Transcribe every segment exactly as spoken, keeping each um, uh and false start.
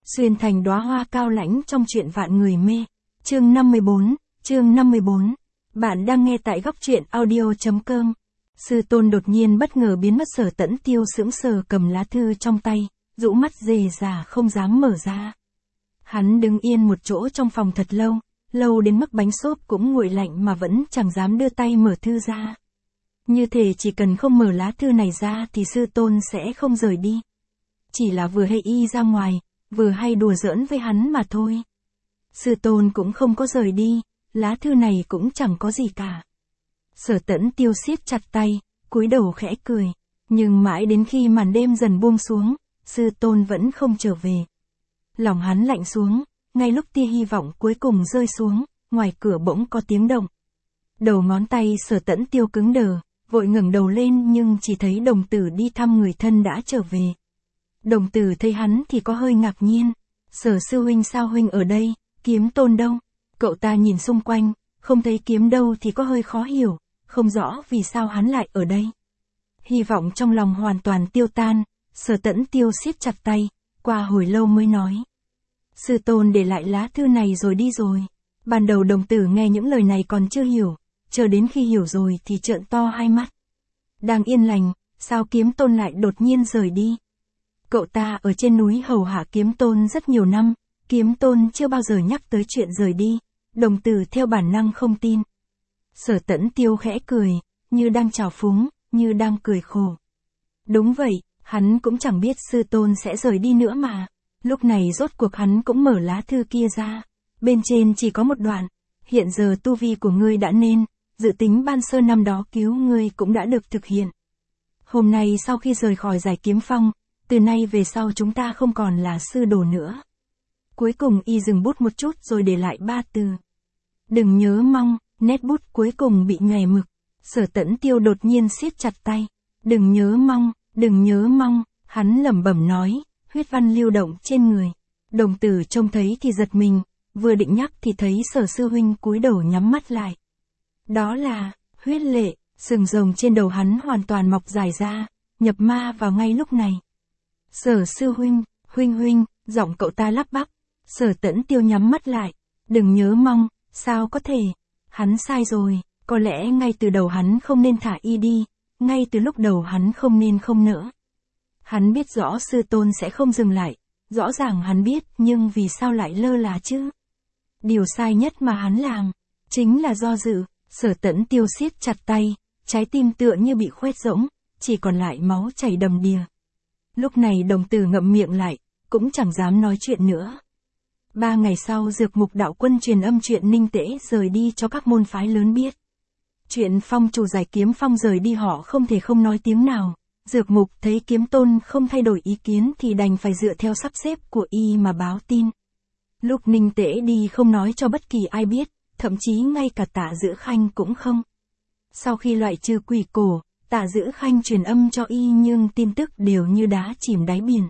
Xuyên thành đóa hoa cao lãnh trong truyện vạn người mê. Chương năm mươi bốn, chương năm mươi bốn. Bạn đang nghe tại góc truyện audio chấm com. Sư tôn đột nhiên bất ngờ biến mất. Sở Tẫn Tiêu sững sờ cầm lá thư trong tay, rũ mắt rề rà không dám mở ra. Hắn đứng yên một chỗ trong phòng thật lâu, lâu đến mức bánh xốp cũng nguội lạnh mà vẫn chẳng dám đưa tay mở thư ra. Như thể chỉ cần không mở lá thư này ra thì sư tôn sẽ không rời đi. Chỉ là vừa hay y ra ngoài, vừa hay đùa giỡn với hắn mà thôi. Sư tôn cũng không có rời đi, lá thư này cũng chẳng có gì cả. Sở Tẫn Tiêu siết chặt tay, cúi đầu khẽ cười. Nhưng mãi đến khi màn đêm dần buông xuống, sư tôn vẫn không trở về. Lòng hắn lạnh xuống, ngay lúc tia hy vọng cuối cùng rơi xuống, ngoài cửa bỗng có tiếng động. Đầu ngón tay Sở Tẫn Tiêu cứng đờ, vội ngẩng đầu lên nhưng chỉ thấy đồng tử đi thăm người thân đã trở về. Đồng tử thấy hắn thì có hơi ngạc nhiên. Sở sư huynh sao huynh ở đây, Kiếm Tôn đâu? Cậu ta nhìn xung quanh, không thấy kiếm đâu thì có hơi khó hiểu, không rõ vì sao hắn lại ở đây. Hy vọng trong lòng hoàn toàn tiêu tan, Sở Tẫn Tiêu siết chặt tay, qua hồi lâu mới nói. Sư tôn để lại lá thư này rồi đi rồi. Ban đầu đồng tử nghe những lời này còn chưa hiểu, chờ đến khi hiểu rồi thì trợn to hai mắt. Đang yên lành, sao Kiếm Tôn lại đột nhiên rời đi? Cậu ta ở trên núi hầu hạ Kiếm Tôn rất nhiều năm, Kiếm Tôn chưa bao giờ nhắc tới chuyện rời đi. Đồng tử theo bản năng không tin. Sở Tẫn Tiêu khẽ cười, như đang trào phúng, như đang cười khổ. Đúng vậy, hắn cũng chẳng biết sư tôn sẽ rời đi nữa mà. Lúc này rốt cuộc hắn cũng mở lá thư kia ra. Bên trên chỉ có một đoạn. Hiện giờ tu vi của ngươi đã nên, dự tính ban sơ năm đó cứu ngươi cũng đã được thực hiện. Hôm nay sau khi rời khỏi Giải Kiếm Phong, từ nay về sau chúng ta không còn là sư đồ nữa. Cuối cùng y dừng bút một chút rồi để lại ba từ. Đừng nhớ mong, nét bút cuối cùng bị nhòe mực. Sở Tẫn Tiêu đột nhiên siết chặt tay. Đừng nhớ mong, đừng nhớ mong, hắn lẩm bẩm nói, huyết văn lưu động trên người. Đồng tử trông thấy thì giật mình, vừa định nhắc thì thấy Sở sư huynh cúi đầu nhắm mắt lại. Đó là, huyết lệ, sừng rồng trên đầu hắn hoàn toàn mọc dài ra, nhập ma vào ngay lúc này. Sở sư huynh, huynh huynh, giọng cậu ta lắp bắp. Sở Tẫn Tiêu nhắm mắt lại. Đừng nhớ mong, sao có thể? Hắn sai rồi, có lẽ ngay từ đầu hắn không nên thả y đi, ngay từ lúc đầu hắn không nên không nỡ. Hắn biết rõ sư tôn sẽ không dừng lại, rõ ràng hắn biết nhưng vì sao lại lơ là chứ? Điều sai nhất mà hắn làm, chính là do dự. Sở Tẫn Tiêu siết chặt tay, trái tim tựa như bị khoét rỗng, chỉ còn lại máu chảy đầm đìa. Lúc này đồng tử ngậm miệng lại, cũng chẳng dám nói chuyện nữa. Ba ngày sau Dược Mục đạo quân truyền âm chuyện Ninh Tễ rời đi cho các môn phái lớn biết. Chuyện phong chủ Giải Kiếm Phong rời đi họ không thể không nói tiếng nào. Dược Mục thấy Kiếm Tôn không thay đổi ý kiến thì đành phải dựa theo sắp xếp của y mà báo tin. Lúc Ninh Tễ đi không nói cho bất kỳ ai biết, thậm chí ngay cả Tạ Dữ Khanh cũng không. Sau khi loại trừ quỷ cổ, Tạ Dữ Khanh truyền âm cho y nhưng tin tức đều như đá chìm đáy biển.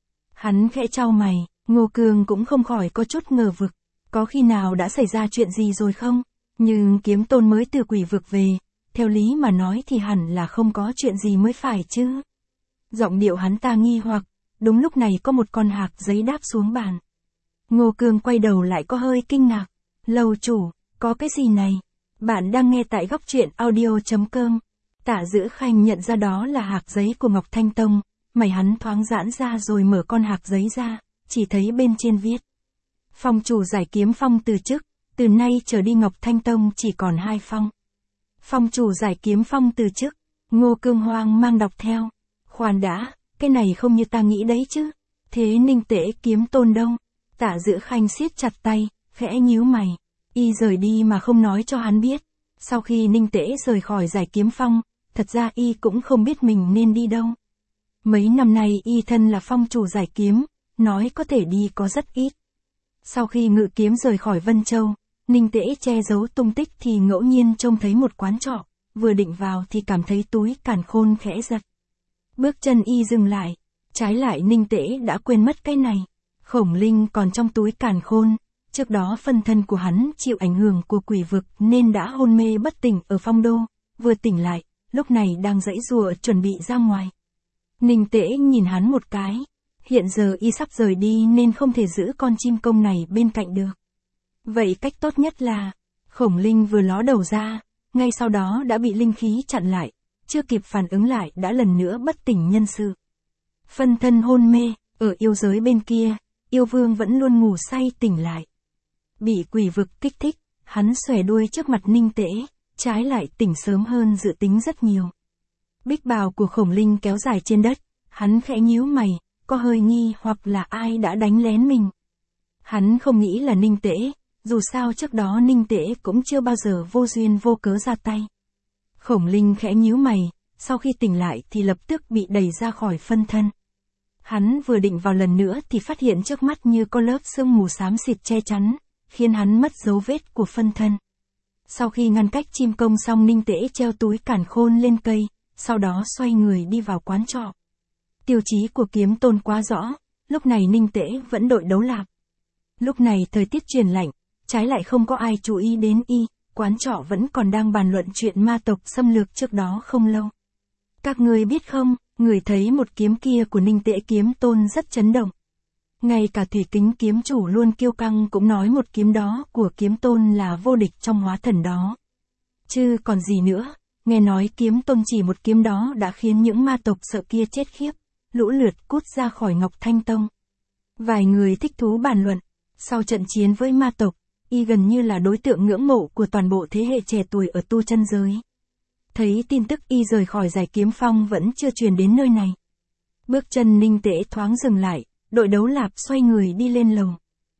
Hắn khẽ chau mày. Ngô Cương cũng không khỏi có chút ngờ vực, có khi nào đã xảy ra chuyện gì rồi không? Nhưng Kiếm Tôn mới từ quỷ vực về, theo lý mà nói thì hẳn là không có chuyện gì mới phải chứ. Giọng điệu hắn ta nghi hoặc, đúng lúc này có một con hạc giấy đáp xuống bàn. Ngô Cương quay đầu lại có hơi kinh ngạc. Lầu chủ, có cái gì này? Bạn đang nghe tại góc truyện audio chấm com. Tạ Dữ Khanh nhận ra đó là hạc giấy của Ngọc Thanh Tông, mày hắn thoáng giãn ra rồi mở con hạc giấy ra. Chỉ thấy bên trên viết. Phong chủ Giải Kiếm Phong từ chức, từ nay trở đi Ngọc Thanh Tông chỉ còn hai phong. Phong chủ Giải Kiếm Phong từ chức, Ngô Cương hoang mang đọc theo. Khoan đã, cái này không như ta nghĩ đấy chứ. Thế Ninh Tễ Kiếm Tôn đâu? Tạ Dữ Khanh siết chặt tay, khẽ nhíu mày. Y rời đi mà không nói cho hắn biết. Sau khi Ninh Tễ rời khỏi Giải Kiếm Phong, thật ra y cũng không biết mình nên đi đâu. Mấy năm nay y thân là phong chủ Giải Kiếm. Nói có thể đi có rất ít. Sau khi Ngự Kiếm rời khỏi Vân Châu, Ninh Tễ che giấu tung tích thì ngẫu nhiên trông thấy một quán trọ, vừa định vào thì cảm thấy túi càn khôn khẽ giật. Bước chân y dừng lại, trái lại Ninh Tễ đã quên mất cái này. Khổng linh còn trong túi càn khôn, trước đó phân thân của hắn chịu ảnh hưởng của quỷ vực nên đã hôn mê bất tỉnh ở Phong Đô, vừa tỉnh lại, lúc này đang giãy giụa chuẩn bị ra ngoài. Ninh Tễ nhìn hắn một cái. Hiện giờ y sắp rời đi nên không thể giữ con chim công này bên cạnh được. Vậy cách tốt nhất là, Khổng Linh vừa ló đầu ra, ngay sau đó đã bị linh khí chặn lại, chưa kịp phản ứng lại đã lần nữa bất tỉnh nhân sự. Phân thân hôn mê, ở yêu giới bên kia, yêu vương vẫn luôn ngủ say tỉnh lại. Bị quỷ vực kích thích, hắn xòe đuôi trước mặt Ninh Tễ, trái lại tỉnh sớm hơn dự tính rất nhiều. Bích bào của Khổng Linh kéo dài trên đất, hắn khẽ nhíu mày, có hơi nghi hoặc là ai đã đánh lén mình. Hắn không nghĩ là Ninh Tễ, dù sao trước đó Ninh Tễ cũng chưa bao giờ vô duyên vô cớ ra tay. Khổng Linh khẽ nhíu mày, sau khi tỉnh lại thì lập tức bị đẩy ra khỏi phân thân. Hắn vừa định vào lần nữa thì phát hiện trước mắt như có lớp sương mù xám xịt che chắn, khiến hắn mất dấu vết của phân thân. Sau khi ngăn cách chim công xong, Ninh Tễ treo túi càn khôn lên cây, sau đó xoay người đi vào quán trọ. Tiêu chí của Kiếm Tôn quá rõ, lúc này Ninh Tễ vẫn đội đấu lạp. Lúc này thời tiết chuyển lạnh, trái lại không có ai chú ý đến y, quán trọ vẫn còn đang bàn luận chuyện ma tộc xâm lược trước đó không lâu. Các người biết không, người thấy một kiếm kia của Ninh Tễ Kiếm Tôn rất chấn động. Ngay cả Thủy Kính kiếm chủ luôn kiêu căng cũng nói một kiếm đó của Kiếm Tôn là vô địch trong hóa thần đó. Chứ còn gì nữa, nghe nói Kiếm Tôn chỉ một kiếm đó đã khiến những ma tộc sợ kia chết khiếp, lũ lượt cút ra khỏi Ngọc Thanh Tông. Vài người thích thú bàn luận, sau trận chiến với ma tộc, y gần như là đối tượng ngưỡng mộ của toàn bộ thế hệ trẻ tuổi ở tu chân giới. Thấy tin tức y rời khỏi Giải Kiếm Phong vẫn chưa truyền đến nơi này. Bước chân Ninh Tễ thoáng dừng lại, đội đấu lạp xoay người đi lên lầu.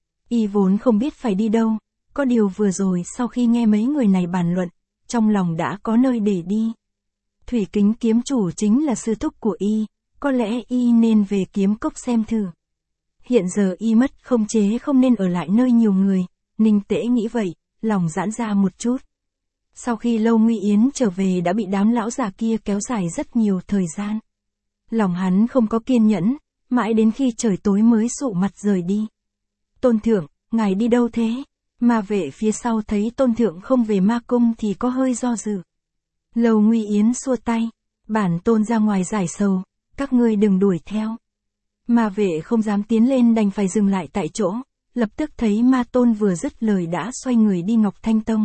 Y vốn không biết phải đi đâu, có điều vừa rồi sau khi nghe mấy người này bàn luận, trong lòng đã có nơi để đi. Thủy Kính kiếm chủ chính là sư thúc của y, có lẽ y nên về kiếm cốc xem thử. Hiện giờ y mất không chế không nên ở lại nơi nhiều người, Ninh Tễ nghĩ vậy, lòng giãn ra một chút. Sau khi Lâu Nguy Yến trở về đã bị đám lão già kia kéo dài rất nhiều thời gian. Lòng hắn không có kiên nhẫn, mãi đến khi trời tối mới sụ mặt rời đi. Tôn thượng, ngài đi đâu thế? Ma vệ phía sau thấy tôn thượng không về ma cung thì có hơi do dự. Lâu Nguy Yến xua tay, bản tôn ra ngoài giải sầu, các ngươi đừng đuổi theo. Ma vệ không dám tiến lên đành phải dừng lại tại chỗ, lập tức thấy ma tôn vừa dứt lời đã xoay người đi Ngọc Thanh Tông.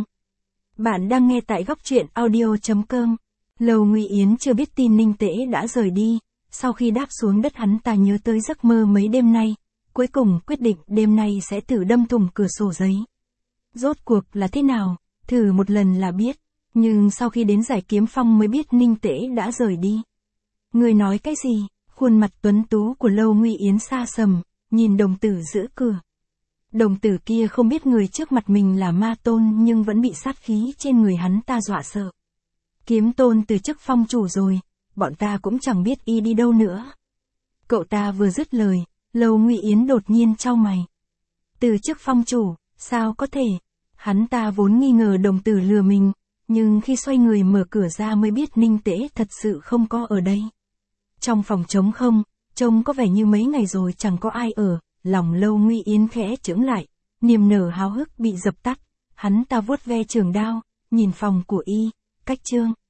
Bạn đang nghe tại góc truyện audio chấm com. Lâu Nguy Yến chưa biết tin Ninh Tễ đã rời đi, sau khi đáp xuống đất hắn ta nhớ tới giấc mơ mấy đêm nay, cuối cùng quyết định đêm nay sẽ thử đâm thủng cửa sổ giấy. Rốt cuộc là thế nào, thử một lần là biết, nhưng sau khi đến Giải Kiếm Phong mới biết Ninh Tễ đã rời đi. Người nói cái gì? Khuôn mặt tuấn tú của Lâu Nguy Yến xa sầm, nhìn đồng tử giữ cửa. Đồng tử kia không biết người trước mặt mình là ma tôn nhưng vẫn bị sát khí trên người hắn ta dọa sợ. Kiếm Tôn từ chức phong chủ rồi, bọn ta cũng chẳng biết y đi đâu nữa. Cậu ta vừa dứt lời, Lâu Nguy Yến đột nhiên chau mày. Từ chức phong chủ, sao có thể? Hắn ta vốn nghi ngờ đồng tử lừa mình, nhưng khi xoay người mở cửa ra mới biết Ninh Tễ thật sự không có ở đây. Trong phòng trống không, trông có vẻ như mấy ngày rồi chẳng có ai ở, lòng Lâu Nguy Yến khẽ chững lại, niềm nở háo hức bị dập tắt, hắn ta vuốt ve trường đao, nhìn phòng của y, cách chương.